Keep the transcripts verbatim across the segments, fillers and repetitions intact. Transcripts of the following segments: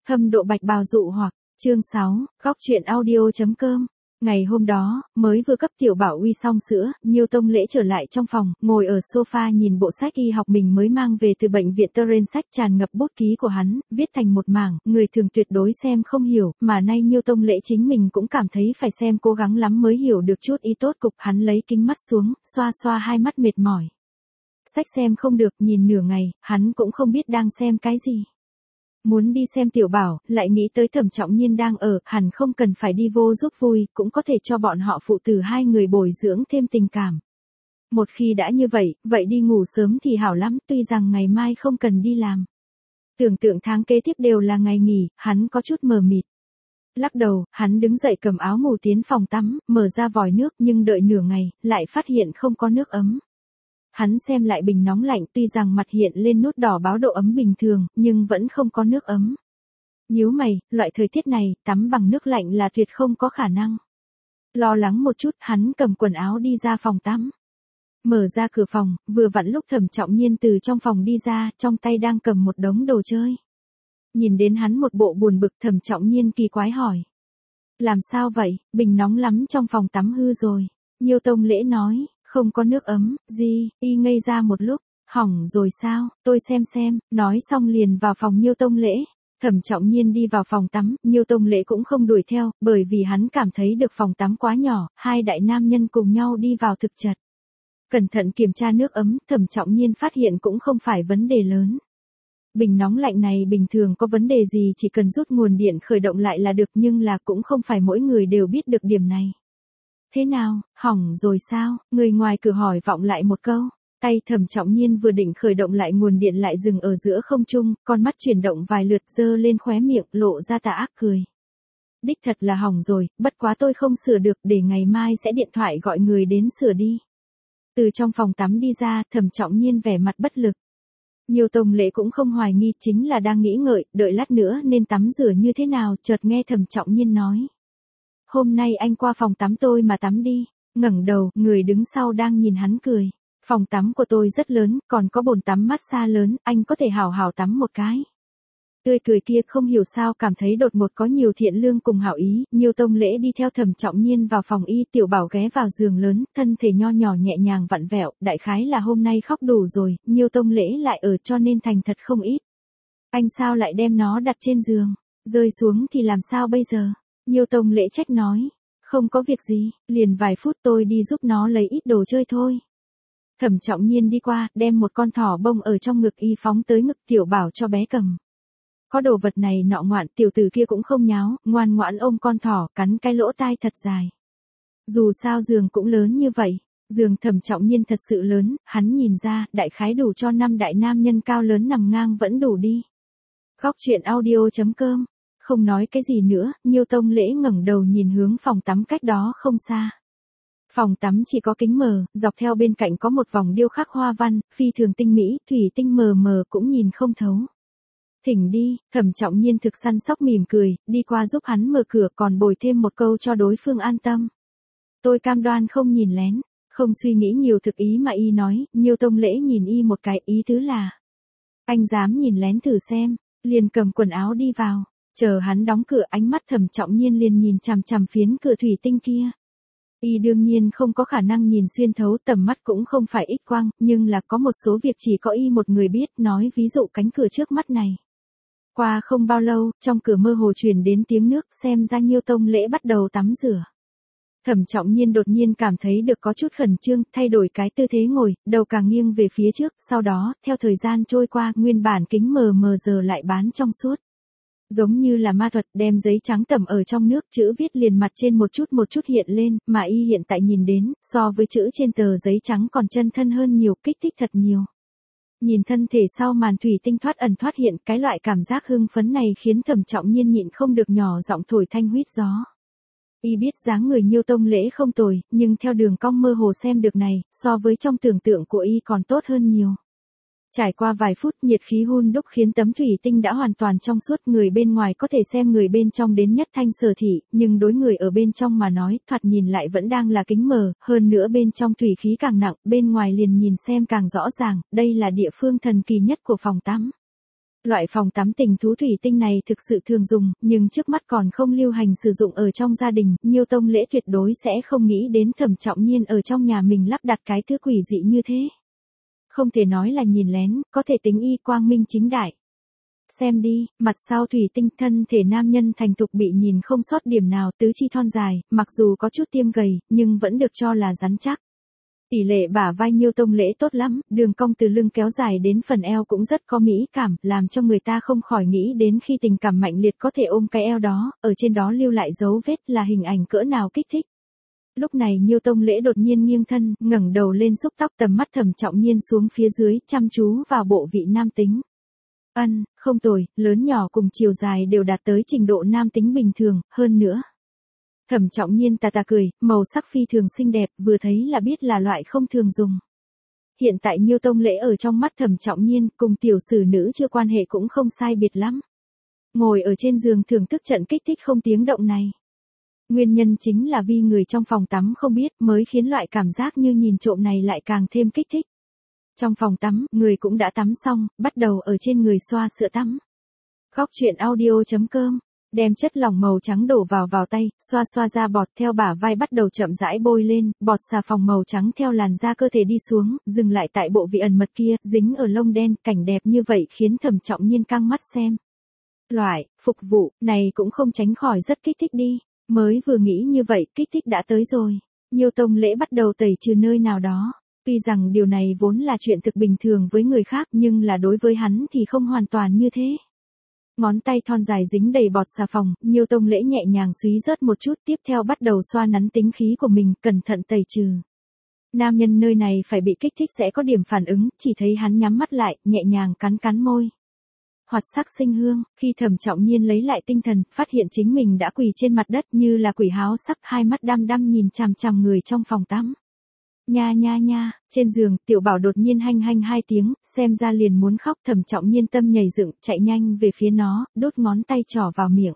Hâm độ bạch bào dụ hoặc, chương sáu, góc truyện audio.com. Ngày hôm đó, mới vừa cấp tiểu bảo uy xong sữa, Nhiêu Tông Lễ trở lại trong phòng, ngồi ở sofa nhìn bộ sách y học mình mới mang về từ bệnh viện Teren, sách tràn ngập bút ký của hắn, viết thành một mảng, người thường tuyệt đối xem không hiểu, mà nay Nhiêu Tông Lễ chính mình cũng cảm thấy phải xem cố gắng lắm mới hiểu được chút ý tốt cục. Hắn lấy kính mắt xuống, xoa xoa hai mắt mệt mỏi. Sách xem không được, nhìn nửa ngày, hắn cũng không biết đang xem cái gì. Muốn đi xem tiểu bảo, lại nghĩ tới Thẩm Trọng Nhiên đang ở, hẳn không cần phải đi vô giúp vui, cũng có thể cho bọn họ phụ tử hai người bồi dưỡng thêm tình cảm. Một khi đã như vậy, vậy đi ngủ sớm thì hảo lắm, tuy rằng ngày mai không cần đi làm. Tưởng tượng tháng kế tiếp đều là ngày nghỉ, hắn có chút mờ mịt. Lắc đầu, hắn đứng dậy cầm áo ngủ tiến phòng tắm, mở ra vòi nước, nhưng đợi nửa ngày, lại phát hiện không có nước ấm. Hắn xem lại bình nóng lạnh, tuy rằng mặt hiện lên nút đỏ báo độ ấm bình thường, nhưng vẫn không có nước ấm. Nhíu mày, loại thời tiết này, tắm bằng nước lạnh là tuyệt không có khả năng. Lo lắng một chút, hắn cầm quần áo đi ra phòng tắm. Mở ra cửa phòng, vừa vặn lúc Thẩm Trọng Nhiên từ trong phòng đi ra, trong tay đang cầm một đống đồ chơi. Nhìn đến hắn một bộ buồn bực, Thẩm Trọng Nhiên kỳ quái hỏi. Làm sao vậy, bình nóng lắm trong phòng tắm hư rồi. Nhiêu Tông Lễ nói. Không có nước ấm, gì, y ngây ra một lúc, hỏng rồi sao, tôi xem xem, nói xong liền vào phòng Nhiêu Tông Lễ. Thẩm Trọng Nhiên đi vào phòng tắm, Nhiêu Tông Lễ cũng không đuổi theo, bởi vì hắn cảm thấy được phòng tắm quá nhỏ, hai đại nam nhân cùng nhau đi vào thực chật. Cẩn thận kiểm tra nước ấm, Thẩm Trọng Nhiên phát hiện cũng không phải vấn đề lớn. Bình nóng lạnh này bình thường có vấn đề gì chỉ cần rút nguồn điện khởi động lại là được, nhưng là cũng không phải mỗi người đều biết được điểm này. Thế nào, hỏng rồi sao, người ngoài cửa hỏi vọng lại một câu. Tay Thẩm Trọng Nhiên vừa định khởi động lại nguồn điện lại dừng ở giữa không trung, con mắt chuyển động vài lượt giơ lên khóe miệng, lộ ra tà ác cười. Đích thật là hỏng rồi, bất quá tôi không sửa được, để ngày mai sẽ điện thoại gọi người đến sửa đi. Từ trong phòng tắm đi ra, Thẩm Trọng Nhiên vẻ mặt bất lực. Nhiêu Tông Lễ cũng không hoài nghi, chính là đang nghĩ ngợi, đợi lát nữa nên tắm rửa như thế nào, chợt nghe Thẩm Trọng Nhiên nói. Hôm nay anh qua phòng tắm tôi mà tắm đi. Ngẩng đầu, người đứng sau đang nhìn hắn cười. Phòng tắm của tôi rất lớn, còn có bồn tắm massage lớn, anh có thể hào hào tắm một cái. Tươi cười kia không hiểu sao cảm thấy đột ngột có nhiều thiện lương cùng hảo ý. Nhiêu Tông Lễ đi theo Thẩm Trọng Nhiên vào phòng y, tiểu bảo ghé vào giường lớn, thân thể nho nhỏ nhẹ nhàng vặn vẹo, đại khái là hôm nay khóc đủ rồi, Nhiêu Tông Lễ lại ở cho nên thành thật không ít. Anh sao lại đem nó đặt trên giường, rơi xuống thì làm sao bây giờ? Nhiêu Tông Lễ trách nói, không có việc gì, liền vài phút tôi đi giúp nó lấy ít đồ chơi thôi. Thẩm Trọng Nhiên đi qua, đem một con thỏ bông ở trong ngực y phóng tới ngực tiểu bảo cho bé cầm. Có đồ vật này nọ ngoạn, tiểu tử kia cũng không nháo, ngoan ngoãn ôm con thỏ, cắn cái lỗ tai thật dài. Dù sao giường cũng lớn như vậy, giường Thẩm Trọng Nhiên thật sự lớn, hắn nhìn ra, đại khái đủ cho năm đại nam nhân cao lớn nằm ngang vẫn đủ đi. Góc truyện audio.com. Không nói cái gì nữa, Nhiêu Tông Lễ ngẩng đầu nhìn hướng phòng tắm cách đó không xa. Phòng tắm chỉ có kính mờ, dọc theo bên cạnh có một vòng điêu khắc hoa văn, phi thường tinh mỹ, thủy tinh mờ mờ cũng nhìn không thấu. Thỉnh đi, Thẩm Trọng Nhiên thực săn sóc mỉm cười, đi qua giúp hắn mở cửa, còn bồi thêm một câu cho đối phương an tâm. Tôi cam đoan không nhìn lén, không suy nghĩ nhiều, thực ý mà y nói. Nhiêu Tông Lễ nhìn y một cái, ý tứ là anh dám nhìn lén thử xem, liền cầm quần áo đi vào. Chờ hắn đóng cửa, ánh mắt Thẩm Trọng Nhiên liền nhìn chằm chằm phiến cửa thủy tinh kia. Y đương nhiên không có khả năng nhìn xuyên thấu, tầm mắt cũng không phải ít quang, nhưng là có một số việc chỉ có y một người biết, nói ví dụ cánh cửa trước mắt này. Qua không bao lâu, trong cửa mơ hồ truyền đến tiếng nước, xem ra Nhiêu Tông Lễ bắt đầu tắm rửa. Thẩm Trọng Nhiên đột nhiên cảm thấy được có chút khẩn trương, thay đổi cái tư thế ngồi, đầu càng nghiêng về phía trước, sau đó, theo thời gian trôi qua, nguyên bản kính mờ mờ giờ lại bán trong suốt. Giống như là ma thuật, đem giấy trắng tẩm ở trong nước, chữ viết liền mặt trên một chút một chút hiện lên, mà y hiện tại nhìn đến, so với chữ trên tờ giấy trắng còn chân thân hơn nhiều, kích thích thật nhiều. Nhìn thân thể sau màn thủy tinh thoát ẩn thoát hiện, cái loại cảm giác hưng phấn này khiến Thẩm Trọng Nhiên nhịn không được nhỏ giọng thổi thanh huýt gió. Y biết dáng người Nhiêu Tông Lễ không tồi, nhưng theo đường cong mơ hồ xem được này, so với trong tưởng tượng của y còn tốt hơn nhiều. Trải qua vài phút, nhiệt khí hun đúc khiến tấm thủy tinh đã hoàn toàn trong suốt, người bên ngoài có thể xem người bên trong đến nhất thanh sở thị, nhưng đối người ở bên trong mà nói, thoạt nhìn lại vẫn đang là kính mờ, hơn nữa bên trong thủy khí càng nặng, bên ngoài liền nhìn xem càng rõ ràng, đây là địa phương thần kỳ nhất của phòng tắm. Loại phòng tắm tình thú thủy tinh này thực sự thường dùng, nhưng trước mắt còn không lưu hành sử dụng ở trong gia đình, Nhiêu Tông Lễ tuyệt đối sẽ không nghĩ đến Thẩm Trọng Nhiên ở trong nhà mình lắp đặt cái thứ quỷ dị như thế. Không thể nói là nhìn lén, có thể tính y quang minh chính đại. Xem đi, mặt sau thủy tinh thân thể nam nhân thành thục bị nhìn không sót điểm nào, tứ chi thon dài, mặc dù có chút tiêm gầy, nhưng vẫn được cho là rắn chắc. Tỷ lệ bả vai Nhiêu Tông Lễ tốt lắm, đường cong từ lưng kéo dài đến phần eo cũng rất có mỹ cảm, làm cho người ta không khỏi nghĩ đến khi tình cảm mạnh liệt có thể ôm cái eo đó, ở trên đó lưu lại dấu vết là hình ảnh cỡ nào kích thích. Lúc này Nhiêu Tông Lễ đột nhiên nghiêng thân, ngẩng đầu lên xúc tóc, tầm mắt Thẩm Trọng Nhiên xuống phía dưới, chăm chú vào bộ vị nam tính. Ân, không tồi, lớn nhỏ cùng chiều dài đều đạt tới trình độ nam tính bình thường, hơn nữa. Thẩm Trọng Nhiên tà tà cười, màu sắc phi thường xinh đẹp, vừa thấy là biết là loại không thường dùng. Hiện tại Nhiêu Tông Lễ ở trong mắt Thẩm Trọng Nhiên, cùng tiểu sử nữ chưa quan hệ cũng không sai biệt lắm. Ngồi ở trên giường thưởng thức trận kích thích không tiếng động này. Nguyên nhân chính là vì người trong phòng tắm không biết, mới khiến loại cảm giác như nhìn trộm này lại càng thêm kích thích. Trong phòng tắm, người cũng đã tắm xong, bắt đầu ở trên người xoa sữa tắm. Góc truyện audio chấm com, đem chất lỏng màu trắng đổ vào vào tay, xoa xoa ra bọt theo bả vai bắt đầu chậm rãi bôi lên, bọt xà phòng màu trắng theo làn da cơ thể đi xuống, dừng lại tại bộ vị ẩn mật kia, dính ở lông đen, cảnh đẹp như vậy khiến Thẩm Trọng Nhiên căng mắt xem. Loại, phục vụ, này cũng không tránh khỏi rất kích thích đi, mới vừa nghĩ như vậy, kích thích đã tới rồi. Nhiêu Tông Lễ bắt đầu tẩy trừ nơi nào đó. Tuy rằng điều này vốn là chuyện thực bình thường với người khác nhưng là đối với hắn thì không hoàn toàn như thế. Ngón tay thon dài dính đầy bọt xà phòng, Nhiêu Tông Lễ nhẹ nhàng xúy rớt một chút, tiếp theo bắt đầu xoa nắn tính khí của mình, cẩn thận tẩy trừ. Nam nhân nơi này phải bị kích thích sẽ có điểm phản ứng, chỉ thấy hắn nhắm mắt lại, nhẹ nhàng cắn cắn môi. Hoạt sắc sinh hương, khi Thẩm Trọng Nhiên lấy lại tinh thần, phát hiện chính mình đã quỳ trên mặt đất như là quỷ háo sắc, hai mắt đăm đăm nhìn chằm chằm người trong phòng tắm. Nha nha nha, trên giường, tiểu bảo đột nhiên hanh hanh hai tiếng, xem ra liền muốn khóc. Thẩm Trọng Nhiên tâm nhảy dựng, chạy nhanh về phía nó, đốt ngón tay trỏ vào miệng.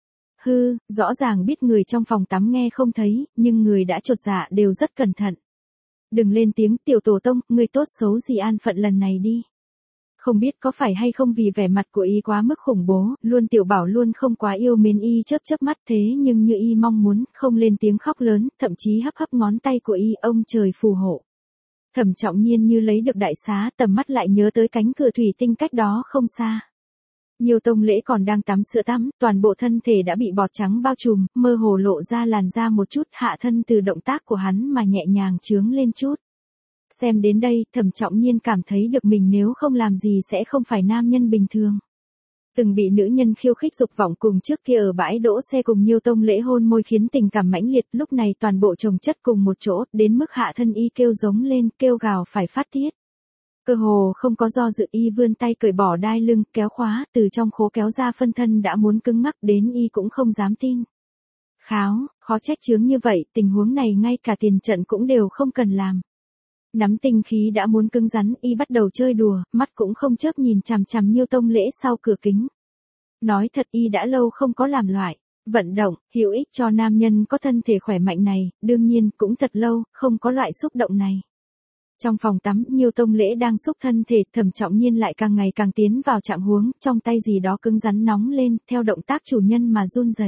Hư, rõ ràng biết người trong phòng tắm nghe không thấy, nhưng người đã chột dạ đều rất cẩn thận. Đừng lên tiếng, tiểu tổ tông, người tốt xấu gì an phận lần này đi. Không biết có phải hay không vì vẻ mặt của y quá mức khủng bố, luôn tiểu bảo luôn không quá yêu mến y chớp chớp mắt, thế nhưng như y mong muốn, không lên tiếng khóc lớn, thậm chí hấp hấp ngón tay của y, ông trời phù hộ. Thẩm Trọng Nhiên như lấy được đại xá, tầm mắt lại nhớ tới cánh cửa thủy tinh cách đó không xa. Nhiêu Tông Lễ còn đang tắm sữa tắm, toàn bộ thân thể đã bị bọt trắng bao trùm, mơ hồ lộ ra làn da một chút, hạ thân từ động tác của hắn mà nhẹ nhàng chướng lên chút. Xem đến đây, Thẩm Trọng Nhiên cảm thấy được mình nếu không làm gì sẽ không phải nam nhân bình thường. Từng bị nữ nhân khiêu khích dục vọng cùng trước kia ở bãi đỗ xe cùng Nhiêu Tông Lễ hôn môi khiến tình cảm mãnh liệt, lúc này toàn bộ chồng chất cùng một chỗ, đến mức hạ thân y kêu giống lên, kêu gào phải phát tiết. Cơ hồ không có do dự, y vươn tay cởi bỏ đai lưng, kéo khóa, từ trong khố kéo ra phân thân đã muốn cứng ngắc, đến y cũng không dám tin. Kháo, khó trách chướng như vậy, tình huống này ngay cả tiền trận cũng đều không cần làm. Nắm tinh khí đã muốn cứng rắn, y bắt đầu chơi đùa, mắt cũng không chớp nhìn chằm chằm Nhiêu Tông Lễ sau cửa kính. Nói thật, y đã lâu không có làm loại vận động hữu ích cho nam nhân có thân thể khỏe mạnh này, đương nhiên cũng thật lâu không có loại xúc động này. Trong phòng tắm, Nhiêu Tông Lễ đang xúc thân thể, Thẩm Trọng Nhiên lại càng ngày càng tiến vào trạng huống, trong tay gì đó cứng rắn nóng lên, theo động tác chủ nhân mà run rẩy.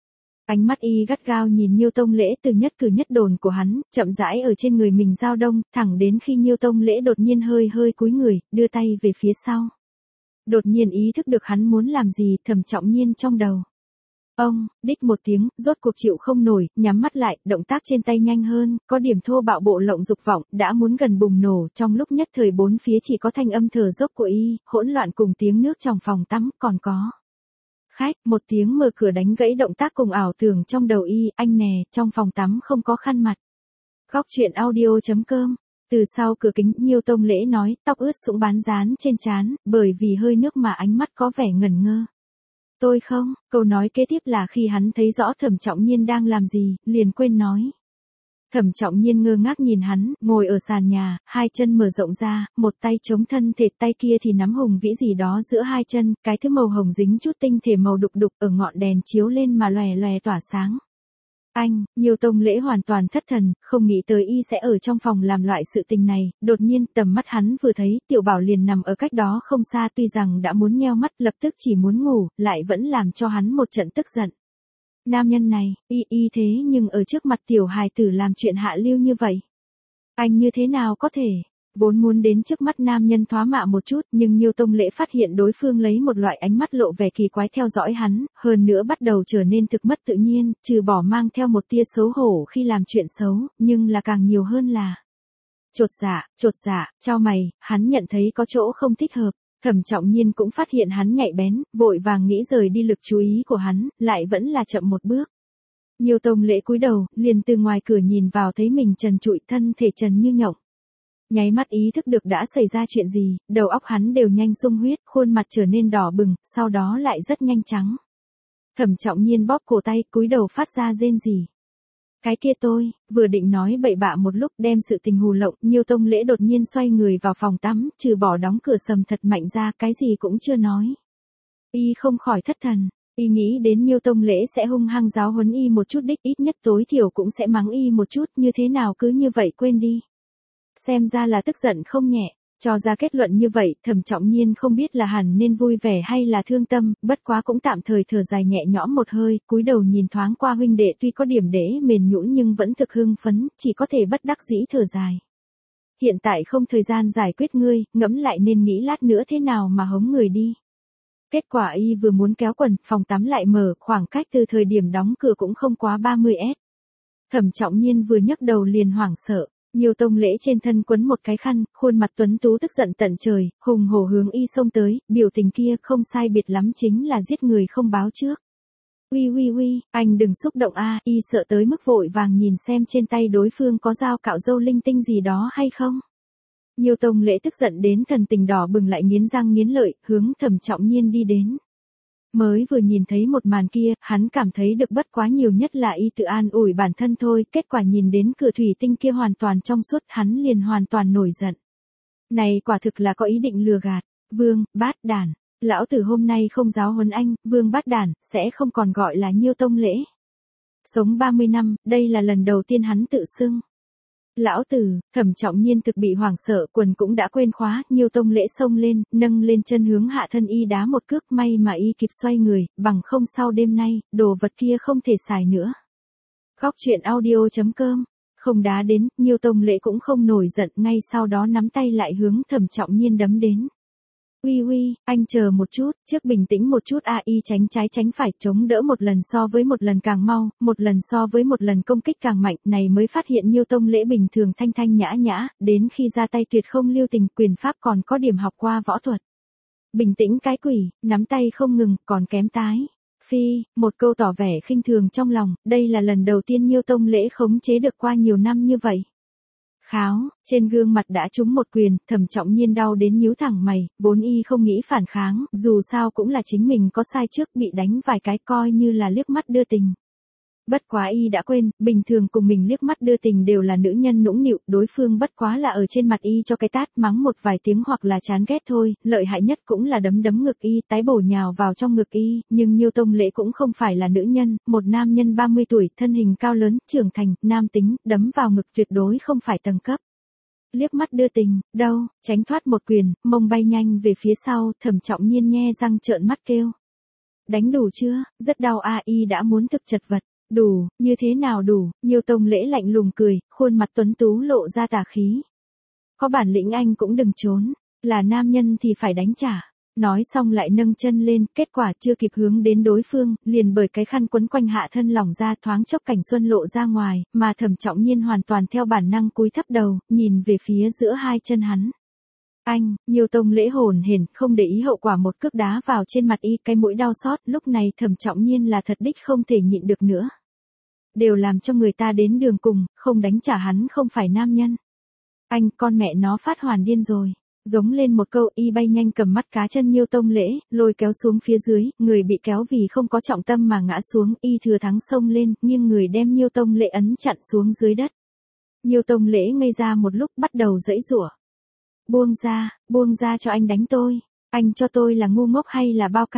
Ánh mắt y gắt gao nhìn Nhiêu Tông Lễ, từ nhất cử nhất đồn của hắn, chậm rãi ở trên người mình dao đông, thẳng đến khi Nhiêu Tông Lễ đột nhiên hơi hơi cúi người, đưa tay về phía sau. Đột nhiên ý thức được hắn muốn làm gì, Thẩm Trọng Nhiên trong đầu. Ông, đích một tiếng, rốt cuộc chịu không nổi, nhắm mắt lại, động tác trên tay nhanh hơn, có điểm thô bạo bộ lộng dục vọng, đã muốn gần bùng nổ, trong lúc nhất thời bốn phía chỉ có thanh âm thở dốc của y, hỗn loạn cùng tiếng nước trong phòng tắm, còn có. Khách, một tiếng mở cửa đánh gãy động tác cùng ảo tưởng trong đầu y, anh nè, trong phòng tắm không có khăn mặt. Góc truyện audio chấm com. Từ sau cửa kính, Nhiêu Tông Lễ nói, tóc ướt sũng bán dán trên trán, bởi vì hơi nước mà ánh mắt có vẻ ngẩn ngơ. Tôi không, câu nói kế tiếp là khi hắn thấy rõ Thẩm Trọng Nhiên đang làm gì, liền quên nói. Thẩm Trọng Nhiên ngơ ngác nhìn hắn, ngồi ở sàn nhà, hai chân mở rộng ra, một tay chống thân thể, tay kia thì nắm hùng vĩ gì đó giữa hai chân, cái thứ màu hồng dính chút tinh thể màu đục đục ở ngọn đèn chiếu lên mà lòe lòe tỏa sáng. Anh, Nhiêu Tông Lễ hoàn toàn thất thần, không nghĩ tới y sẽ ở trong phòng làm loại sự tình này, đột nhiên tầm mắt hắn vừa thấy, Tiểu Bảo liền nằm ở cách đó không xa, tuy rằng đã muốn nheo mắt, lập tức chỉ muốn ngủ, lại vẫn làm cho hắn một trận tức giận. Nam nhân này, y y thế nhưng ở trước mặt tiểu hài tử làm chuyện hạ lưu như vậy. Anh như thế nào có thể? Vốn muốn đến trước mắt nam nhân thoá mạ một chút, nhưng Nhiêu Tông Lễ phát hiện đối phương lấy một loại ánh mắt lộ vẻ kỳ quái theo dõi hắn, hơn nữa bắt đầu trở nên thực mất tự nhiên, trừ bỏ mang theo một tia xấu hổ khi làm chuyện xấu, nhưng là càng nhiều hơn là chột dạ, chột dạ, chau mày, hắn nhận thấy có chỗ không thích hợp. Thẩm Trọng Nhiên cũng phát hiện hắn nhạy bén, vội vàng nghĩ rời đi lực chú ý của hắn, lại vẫn là chậm một bước. Nhiêu Tông Lễ cúi đầu, liền từ ngoài cửa nhìn vào thấy mình trần trụi, thân thể trần như nhộng. Nháy mắt ý thức được đã xảy ra chuyện gì, đầu óc hắn đều nhanh sung huyết, khuôn mặt trở nên đỏ bừng, sau đó lại rất nhanh trắng. Thẩm Trọng Nhiên bóp cổ tay, cúi đầu phát ra rên rỉ. Cái kia tôi, vừa định nói bậy bạ một lúc đem sự tình hù lộng, Nhiêu Tông Lễ đột nhiên xoay người vào phòng tắm, trừ bỏ đóng cửa sầm thật mạnh ra, cái gì cũng chưa nói. Y không khỏi thất thần, y nghĩ đến Nhiêu Tông Lễ sẽ hung hăng giáo huấn y một chút đích, ít nhất tối thiểu cũng sẽ mắng y một chút, như thế nào cứ như vậy quên đi. Xem ra là tức giận không nhẹ, cho ra kết luận như vậy, Thẩm Trọng Nhiên không biết là hẳn nên vui vẻ hay là thương tâm, bất quá cũng tạm thời thở dài nhẹ nhõm một hơi, cúi đầu nhìn thoáng qua huynh đệ tuy có điểm đễ mềm nhũn nhưng vẫn thực hưng phấn, chỉ có thể bất đắc dĩ thở dài. Hiện tại không thời gian giải quyết ngươi, ngẫm lại nên nghĩ lát nữa thế nào mà hống người đi. Kết quả y vừa muốn kéo quần, phòng tắm lại mở, khoảng cách từ thời điểm đóng cửa cũng không quá ba mươi mét. Thẩm Trọng Nhiên vừa nhấc đầu liền hoảng sợ. Nhiêu Tông Lễ trên thân quấn một cái khăn, khuôn mặt tuấn tú tức giận tận trời, hùng hổ hướng y xông tới, biểu tình kia không sai biệt lắm chính là giết người không báo trước. Uy uy uy, anh đừng xúc động a, y sợ tới mức vội vàng nhìn xem trên tay đối phương có dao cạo râu linh tinh gì đó hay không. Nhiêu Tông Lễ tức giận đến thần tình đỏ bừng lại nghiến răng nghiến lợi, hướng Thẩm Trọng Nhiên đi đến. Mới vừa nhìn thấy một màn kia, hắn cảm thấy được bất quá nhiều nhất là y tự an ủi bản thân thôi, kết quả nhìn đến cửa thủy tinh kia hoàn toàn trong suốt, hắn liền hoàn toàn nổi giận. Này quả thực là có ý định lừa gạt, Vương, bát đản, lão tử hôm nay không giáo huấn anh, Vương bát đản, sẽ không còn gọi là Nhiêu Tông Lễ. Sống ba mươi năm, đây là lần đầu tiên hắn tự xưng. Lão tử, Thẩm Trọng Nhiên thực bị hoảng sợ, quần cũng đã quên khóa, Nhiêu Tông Lễ xông lên, nâng lên chân hướng hạ thân y đá một cước, may mà y kịp xoay người, bằng không sau đêm nay, đồ vật kia không thể xài nữa. Góc truyện audio chấm com, không đá đến, Nhiêu Tông Lễ cũng không nổi giận, ngay sau đó nắm tay lại hướng Thẩm Trọng Nhiên đấm đến. Uy uy, anh chờ một chút, trước bình tĩnh một chút a, y tránh trái tránh phải, chống đỡ một lần so với một lần càng mau, một lần so với một lần công kích càng mạnh, này mới phát hiện Nhiêu Tông Lễ bình thường thanh thanh nhã nhã, đến khi ra tay tuyệt không lưu tình, quyền pháp còn có điểm học qua võ thuật. Bình tĩnh cái quỷ, nắm tay không ngừng, còn kém tái. Phi, một câu tỏ vẻ khinh thường trong lòng, đây là lần đầu tiên Nhiêu Tông Lễ khống chế được qua nhiều năm như vậy. Kháo, trên gương mặt đã trúng một quyền, Thẩm Trọng Nhiên đau đến nhíu thẳng mày, vốn y không nghĩ phản kháng, dù sao cũng là chính mình có sai trước, bị đánh vài cái coi như là liếc mắt đưa tình. Bất quá y đã quên, bình thường cùng mình liếc mắt đưa tình đều là nữ nhân nũng nịu, đối phương bất quá là ở trên mặt y cho cái tát mắng một vài tiếng hoặc là chán ghét thôi, lợi hại nhất cũng là đấm đấm ngực y, tái bổ nhào vào trong ngực y, nhưng Nhiêu Tông Lễ cũng không phải là nữ nhân, một nam nhân ba mươi tuổi, thân hình cao lớn, trưởng thành, nam tính, đấm vào ngực tuyệt đối không phải tầng cấp. Liếc mắt đưa tình, đâu, tránh thoát một quyền, mông bay nhanh về phía sau, Thẩm Trọng Nhiên nhe răng trợn mắt kêu. Đánh đủ chưa, rất đau a, y đã muốn thực chật vật. Đủ, như thế nào đủ, Nhiêu Tông Lễ lạnh lùng cười, khuôn mặt tuấn tú lộ ra tà khí. Có bản lĩnh anh cũng đừng trốn, là nam nhân thì phải đánh trả. Nói xong lại nâng chân lên, kết quả chưa kịp hướng đến đối phương, liền bởi cái khăn quấn quanh hạ thân lỏng ra thoáng chốc cảnh xuân lộ ra ngoài, mà Thẩm Trọng Nhiên hoàn toàn theo bản năng cúi thấp đầu, nhìn về phía giữa hai chân hắn. Anh, Nhiêu Tông Lễ hồn hển, không để ý hậu quả một cước đá vào trên mặt y, cái mũi đau xót, lúc này Thẩm Trọng Nhiên là thật đích không thể nhịn được nữa. Đều làm cho người ta đến đường cùng, không đánh trả hắn không phải nam nhân. Anh, con mẹ nó phát hoàn điên rồi. Giống lên một câu, y bay nhanh cầm mắt cá chân Nhiêu Tông Lễ, lôi kéo xuống phía dưới, người bị kéo vì không có trọng tâm mà ngã xuống, y thừa thắng xông lên, nhưng người đem Nhiêu Tông Lễ ấn chặn xuống dưới đất. Nhiêu Tông Lễ ngây ra một lúc, bắt đầu giãy giụa. Buông ra, buông ra cho anh đánh tôi. Anh cho tôi là ngu ngốc hay là bao cát?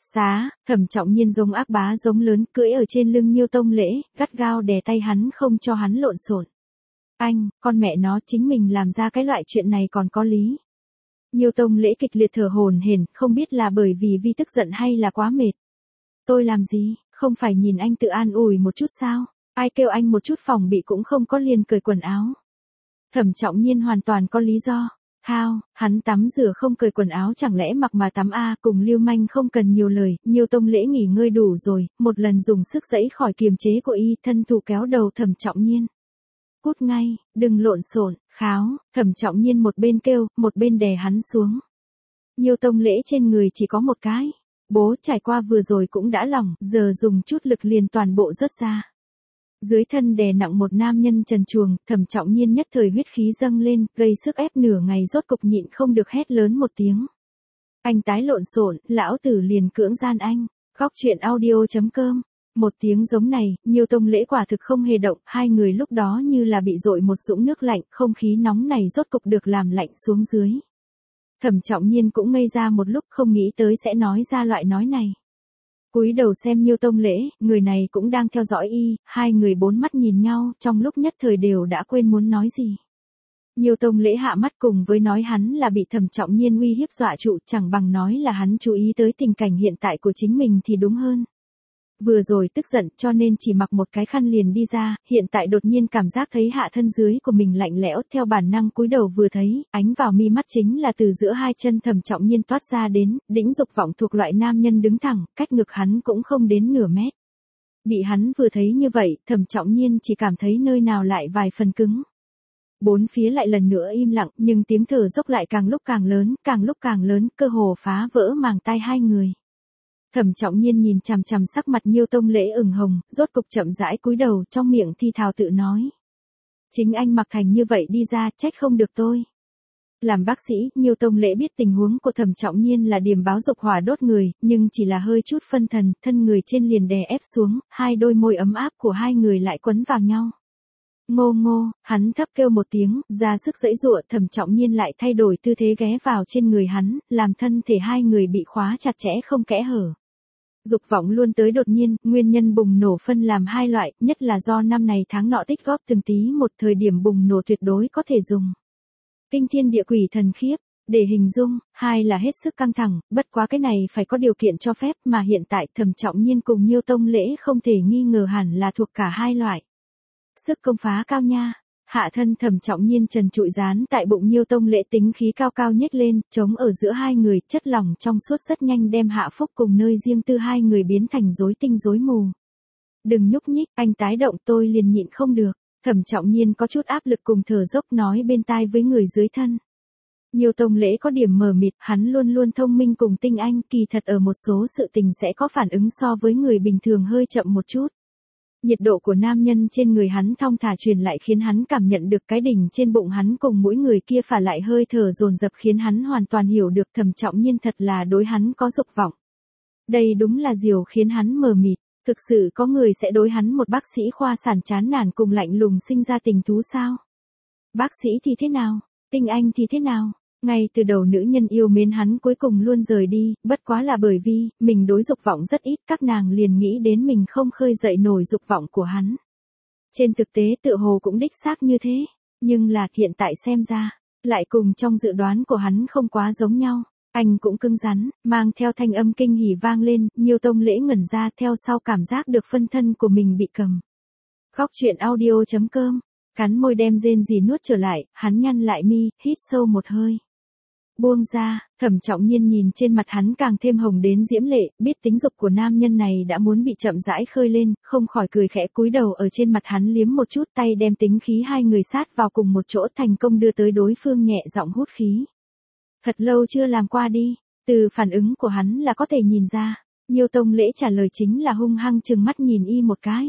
Xá, Thẩm Trọng Nhiên giống ác bá giống lớn cưỡi ở trên lưng Nhiêu Tông Lễ, gắt gao đè tay hắn không cho hắn lộn xộn. Anh, con mẹ nó chính mình làm ra cái loại chuyện này còn có lý. Nhiêu Tông Lễ kịch liệt thở hổn hển, không biết là bởi vì vi tức giận hay là quá mệt. Tôi làm gì, không phải nhìn anh tự an ủi một chút sao, ai kêu anh một chút phòng bị cũng không có liền cởi quần áo. Thẩm Trọng Nhiên hoàn toàn có lý do. Hao, hắn tắm rửa không cởi quần áo chẳng lẽ mặc mà tắm a, cùng lưu manh không cần nhiều lời, Nhiêu Tông Lễ nghỉ ngơi đủ rồi, một lần dùng sức giãy khỏi kiềm chế của y, thân thủ kéo đầu Thẩm Trọng Nhiên. Cút ngay, đừng lộn xộn, kháo, Thẩm Trọng Nhiên một bên kêu, một bên đè hắn xuống. Nhiêu Tông Lễ trên người chỉ có một cái, bố trải qua vừa rồi cũng đã lỏng, giờ dùng chút lực liền toàn bộ rớt ra. Dưới thân đè nặng một nam nhân trần truồng, Thẩm Trọng Nhiên nhất thời huyết khí dâng lên, gây sức ép nửa ngày rốt cục nhịn không được hét lớn một tiếng. Anh tái lộn xộn, lão tử liền cưỡng gian anh. Góc truyện audio chấm com. Một tiếng giống này, Nhiêu Tông Lễ quả thực không hề động, hai người lúc đó như là bị dội một dũng nước lạnh, không khí nóng này rốt cục được làm lạnh xuống dưới. Thẩm Trọng Nhiên cũng ngây ra một lúc, không nghĩ tới sẽ nói ra loại nói này. Cúi đầu xem Nhiêu Tông Lễ, người này cũng đang theo dõi y, hai người bốn mắt nhìn nhau, trong lúc nhất thời đều đã quên muốn nói gì. Nhiêu Tông Lễ hạ mắt cùng với nói hắn là bị Thẩm Trọng Nhiên uy hiếp dọa trụ, chẳng bằng nói là hắn chú ý tới tình cảnh hiện tại của chính mình thì đúng hơn. Vừa rồi tức giận cho nên chỉ mặc một cái khăn liền đi ra, hiện tại đột nhiên cảm giác thấy hạ thân dưới của mình lạnh lẽo, theo bản năng cúi đầu vừa thấy, ánh vào mi mắt chính là từ giữa hai chân Thẩm Trọng Nhiên toát ra đến, đĩnh dục vọng thuộc loại nam nhân đứng thẳng, cách ngực hắn cũng không đến nửa mét. Bị hắn vừa thấy như vậy, Thẩm Trọng Nhiên chỉ cảm thấy nơi nào lại vài phần cứng. Bốn phía lại lần nữa im lặng, nhưng tiếng thở dốc lại càng lúc càng lớn, càng lúc càng lớn, cơ hồ phá vỡ màng tai hai người. Thẩm Trọng Nhiên nhìn chằm chằm sắc mặt Nhiêu Tông Lễ ửng hồng, rốt cục chậm rãi cúi đầu, trong miệng thi thào tự nói. Chính anh mặc thành như vậy đi ra, trách không được tôi. Làm bác sĩ, Nhiêu Tông Lễ biết tình huống của Thẩm Trọng Nhiên là điểm báo dục hỏa đốt người, nhưng chỉ là hơi chút phân thần, thân người trên liền đè ép xuống, hai đôi môi ấm áp của hai người lại quấn vào nhau. Ngô ngô, hắn thấp kêu một tiếng, ra sức giãy giụa, Thẩm Trọng Nhiên lại thay đổi tư thế ghé vào trên người hắn, làm thân thể hai người bị khóa chặt chẽ không kẽ hở. Dục vọng luôn tới đột nhiên, nguyên nhân bùng nổ phân làm hai loại, nhất là do năm này tháng nọ tích góp từng tí một, thời điểm bùng nổ tuyệt đối có thể dùng kinh thiên địa quỷ thần khiếp để hình dung, hai là hết sức căng thẳng, bất quá cái này phải có điều kiện cho phép, mà hiện tại Thẩm Trọng Nhiên cùng Nhiêu Tông Lễ không thể nghi ngờ hẳn là thuộc cả hai loại. Sức công phá cao nha. Hạ thân Thẩm Trọng Nhiên trần trụi dán tại bụng Nhiêu Tông Lễ, tính khí cao cao nhếch lên, chống ở giữa hai người, chất lỏng trong suốt rất nhanh đem hạ phúc cùng nơi riêng tư hai người biến thành rối tinh rối mù. Đừng nhúc nhích, anh tái động tôi liền nhịn không được. Thẩm Trọng Nhiên có chút áp lực cùng thở dốc nói bên tai với người dưới thân. Nhiêu Tông Lễ có điểm mờ mịt, hắn luôn luôn thông minh cùng tinh anh, kỳ thật ở một số sự tình sẽ có phản ứng so với người bình thường hơi chậm một chút. Nhiệt độ của nam nhân trên người hắn thong thả truyền lại khiến hắn cảm nhận được cái đỉnh trên bụng hắn cùng mũi người kia phả lại hơi thở dồn dập, khiến hắn hoàn toàn hiểu được Thẩm Trọng Nhiên thật là đối hắn có dục vọng. Đây đúng là điều khiến hắn mờ mịt, thực sự có người sẽ đối hắn một bác sĩ khoa sản chán nản cùng lạnh lùng sinh ra tình thú sao? Bác sĩ thì thế nào? Tinh anh thì thế nào? Ngay từ đầu nữ nhân yêu mến hắn cuối cùng luôn rời đi, bất quá là bởi vì, mình đối dục vọng rất ít, các nàng liền nghĩ đến mình không khơi dậy nổi dục vọng của hắn. Trên thực tế tựa hồ cũng đích xác như thế, nhưng là hiện tại xem ra, lại cùng trong dự đoán của hắn không quá giống nhau. Anh cũng cứng rắn, mang theo thanh âm kinh hỉ vang lên, Nhiêu Tông Lễ ngẩn ra theo sau cảm giác được phân thân của mình bị cầm. Góc truyện audio chấm com, cắn môi đem rên rỉ nuốt trở lại, hắn nhăn lại mi, hít sâu một hơi. Buông ra, Thẩm Trọng Nhiên nhìn trên mặt hắn càng thêm hồng đến diễm lệ, biết tính dục của nam nhân này đã muốn bị chậm rãi khơi lên, không khỏi cười khẽ cúi đầu ở trên mặt hắn liếm một chút, tay đem tính khí hai người sát vào cùng một chỗ, thành công đưa tới đối phương nhẹ giọng hút khí. Thật lâu chưa làm qua đi, từ phản ứng của hắn là có thể nhìn ra, Nhiêu Tông Lễ trả lời chính là hung hăng chừng mắt nhìn y một cái.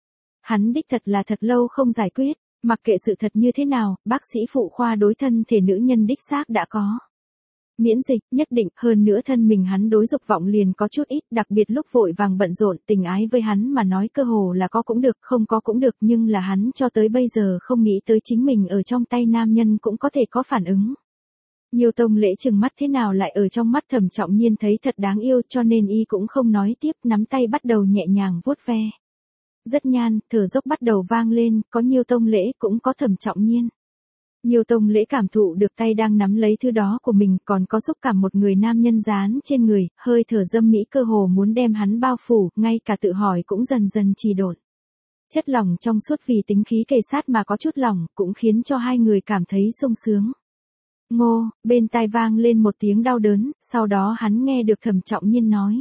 Hắn đích thật là thật lâu không giải quyết, mặc kệ sự thật như thế nào, bác sĩ phụ khoa đối thân thể nữ nhân đích xác đã có miễn dịch, nhất định, hơn nữa thân mình hắn đối dục vọng liền có chút ít, đặc biệt lúc vội vàng bận rộn, tình ái với hắn mà nói cơ hồ là có cũng được, không có cũng được, nhưng là hắn cho tới bây giờ không nghĩ tới chính mình ở trong tay nam nhân cũng có thể có phản ứng. Nhiêu Tông Lễ trừng mắt thế nào lại ở trong mắt Thẩm Trọng Nhiên thấy thật đáng yêu, cho nên y cũng không nói tiếp, nắm tay bắt đầu nhẹ nhàng vuốt ve. Rất nhan, thở dốc bắt đầu vang lên, có Nhiêu Tông Lễ cũng có Thẩm Trọng Nhiên. Nhiêu Tông Lễ cảm thụ được tay đang nắm lấy thứ đó của mình, còn có xúc cảm một người nam nhân dán trên người, hơi thở dâm mỹ cơ hồ muốn đem hắn bao phủ, ngay cả tự hỏi cũng dần dần trì độn. Chất lỏng trong suốt vì tính khí kề sát mà có chút lỏng, cũng khiến cho hai người cảm thấy sung sướng. Ngô, bên tai vang lên một tiếng đau đớn, sau đó hắn nghe được Thẩm Trọng Nhiên nói.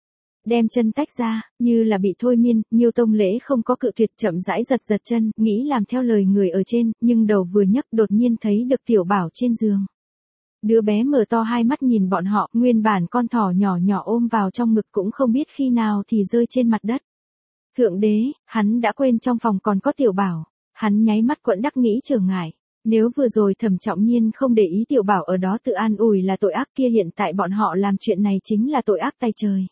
Đem chân tách ra, như là bị thôi miên, Nhiêu Tông Lễ không có cự tuyệt, chậm rãi giật giật chân, nghĩ làm theo lời người ở trên, nhưng đầu vừa nhấc đột nhiên thấy được Tiểu Bảo trên giường. Đứa bé mở to hai mắt nhìn bọn họ, nguyên bản con thỏ nhỏ nhỏ ôm vào trong ngực cũng không biết khi nào thì rơi trên mặt đất. Thượng đế, hắn đã quên trong phòng còn có Tiểu Bảo, hắn nháy mắt quẫn đắc nghĩ trở ngại. Nếu vừa rồi Thẩm Trọng Nhiên không để ý Tiểu Bảo ở đó tự an ủi là tội ác, kia hiện tại bọn họ làm chuyện này chính là tội ác tay trời.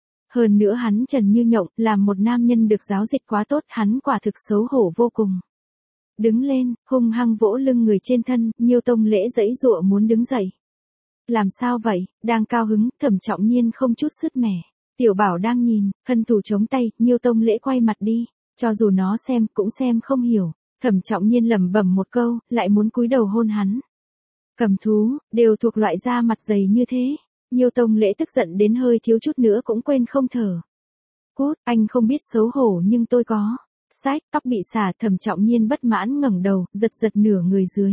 Hơn nữa hắn Trần Như Nhộng, làm một nam nhân được giáo dịch quá tốt, hắn quả thực xấu hổ vô cùng. Đứng lên, hung hăng vỗ lưng người trên thân, Nhiêu Tông Lễ giãy giụa muốn đứng dậy. Làm sao vậy, đang cao hứng, Thẩm Trọng Nhiên không chút sứt mẻ. Tiểu Bảo đang nhìn, thân thủ chống tay, Nhiêu Tông Lễ quay mặt đi, cho dù nó xem, cũng xem không hiểu. Thẩm Trọng Nhiên lẩm bẩm một câu, lại muốn cúi đầu hôn hắn. Cầm thú, đều thuộc loại da mặt dày như thế. Nhiêu Tông Lễ tức giận đến hơi thiếu chút nữa cũng quên không thở. Cút, anh không biết xấu hổ nhưng tôi có. Sách, tóc bị xả, Thẩm Trọng Nhiên bất mãn ngẩng đầu, giật giật nửa người dưới.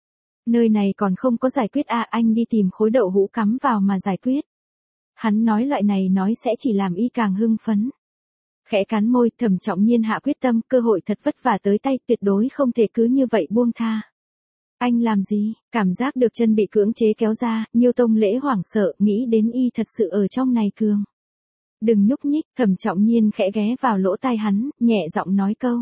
Nơi này còn không có giải quyết à, anh đi tìm khối đậu hũ cắm vào mà giải quyết. Hắn nói loại này nói sẽ chỉ làm y càng hưng phấn. Khẽ cắn môi, Thẩm Trọng Nhiên hạ quyết tâm, cơ hội thật vất vả tới tay, tuyệt đối không thể cứ như vậy buông tha. Anh làm gì? Cảm giác được chân bị cưỡng chế kéo ra, Nhiêu Tông Lễ hoảng sợ, nghĩ đến y thật sự ở trong này cường. Đừng nhúc nhích, Thẩm Trọng Nhiên khẽ ghé vào lỗ tai hắn, nhẹ giọng nói câu.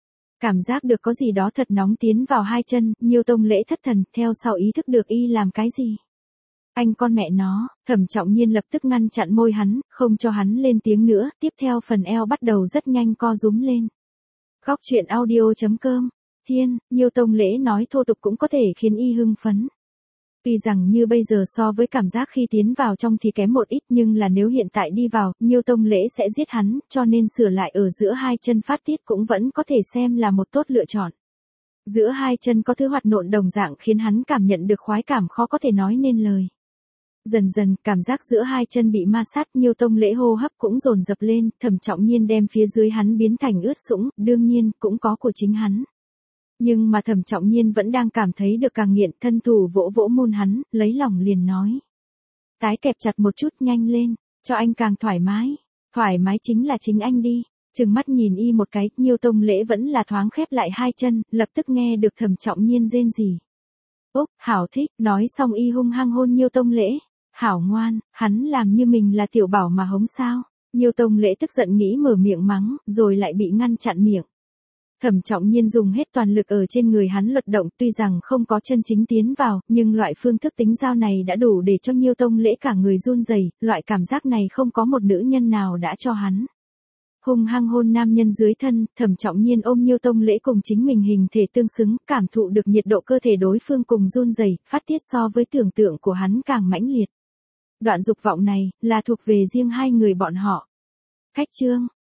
Cảm giác được có gì đó thật nóng tiến vào hai chân, Nhiêu Tông Lễ thất thần, theo sau ý thức được y làm cái gì. Anh con mẹ nó, Thẩm Trọng Nhiên lập tức ngăn chặn môi hắn, không cho hắn lên tiếng nữa, tiếp theo phần eo bắt đầu rất nhanh co rúm lên. Góc truyện audio chấm com. Thiên, Nhiêu Tông Lễ nói thô tục cũng có thể khiến y hưng phấn. Tuy rằng như bây giờ so với cảm giác khi tiến vào trong thì kém một ít, nhưng là nếu hiện tại đi vào, Nhiêu Tông Lễ sẽ giết hắn, cho nên sửa lại ở giữa hai chân phát tiết cũng vẫn có thể xem là một tốt lựa chọn. Giữa hai chân có thứ hoạt nộn đồng dạng khiến hắn cảm nhận được khoái cảm khó có thể nói nên lời. Dần dần, cảm giác giữa hai chân bị ma sát, Nhiêu Tông Lễ hô hấp cũng dồn dập lên, Thẩm Trọng Nhiên đem phía dưới hắn biến thành ướt sũng, đương nhiên, cũng có của chính hắn. Nhưng mà Thẩm Trọng Nhiên vẫn đang cảm thấy được càng nghiện, thân thủ vỗ vỗ môn hắn, lấy lòng liền nói. Tái kẹp chặt một chút, nhanh lên, cho anh càng thoải mái. Thoải mái chính là chính anh đi. Trừng mắt nhìn y một cái, Nhiêu Tông Lễ vẫn là thoáng khép lại hai chân, lập tức nghe được Thẩm Trọng Nhiên rên rỉ. Úc, hảo thích, nói xong y hung hăng hôn Nhiêu Tông Lễ. Hảo ngoan, hắn làm như mình là Tiểu Bảo mà hống sao. Nhiêu Tông Lễ tức giận nghĩ mở miệng mắng, rồi lại bị ngăn chặn miệng. Thẩm Trọng Nhiên dùng hết toàn lực ở trên người hắn luật động, tuy rằng không có chân chính tiến vào, nhưng loại phương thức tính giao này đã đủ để cho Nhiêu Tông Lễ cả người run rẩy, loại cảm giác này không có một nữ nhân nào đã cho hắn. Hung hăng hôn nam nhân dưới thân, Thẩm Trọng Nhiên ôm Nhiêu Tông Lễ cùng chính mình hình thể tương xứng, cảm thụ được nhiệt độ cơ thể đối phương cùng run rẩy, phát tiết so với tưởng tượng của hắn càng mãnh liệt. Đoạn dục vọng này, là thuộc về riêng hai người bọn họ. Khách trương,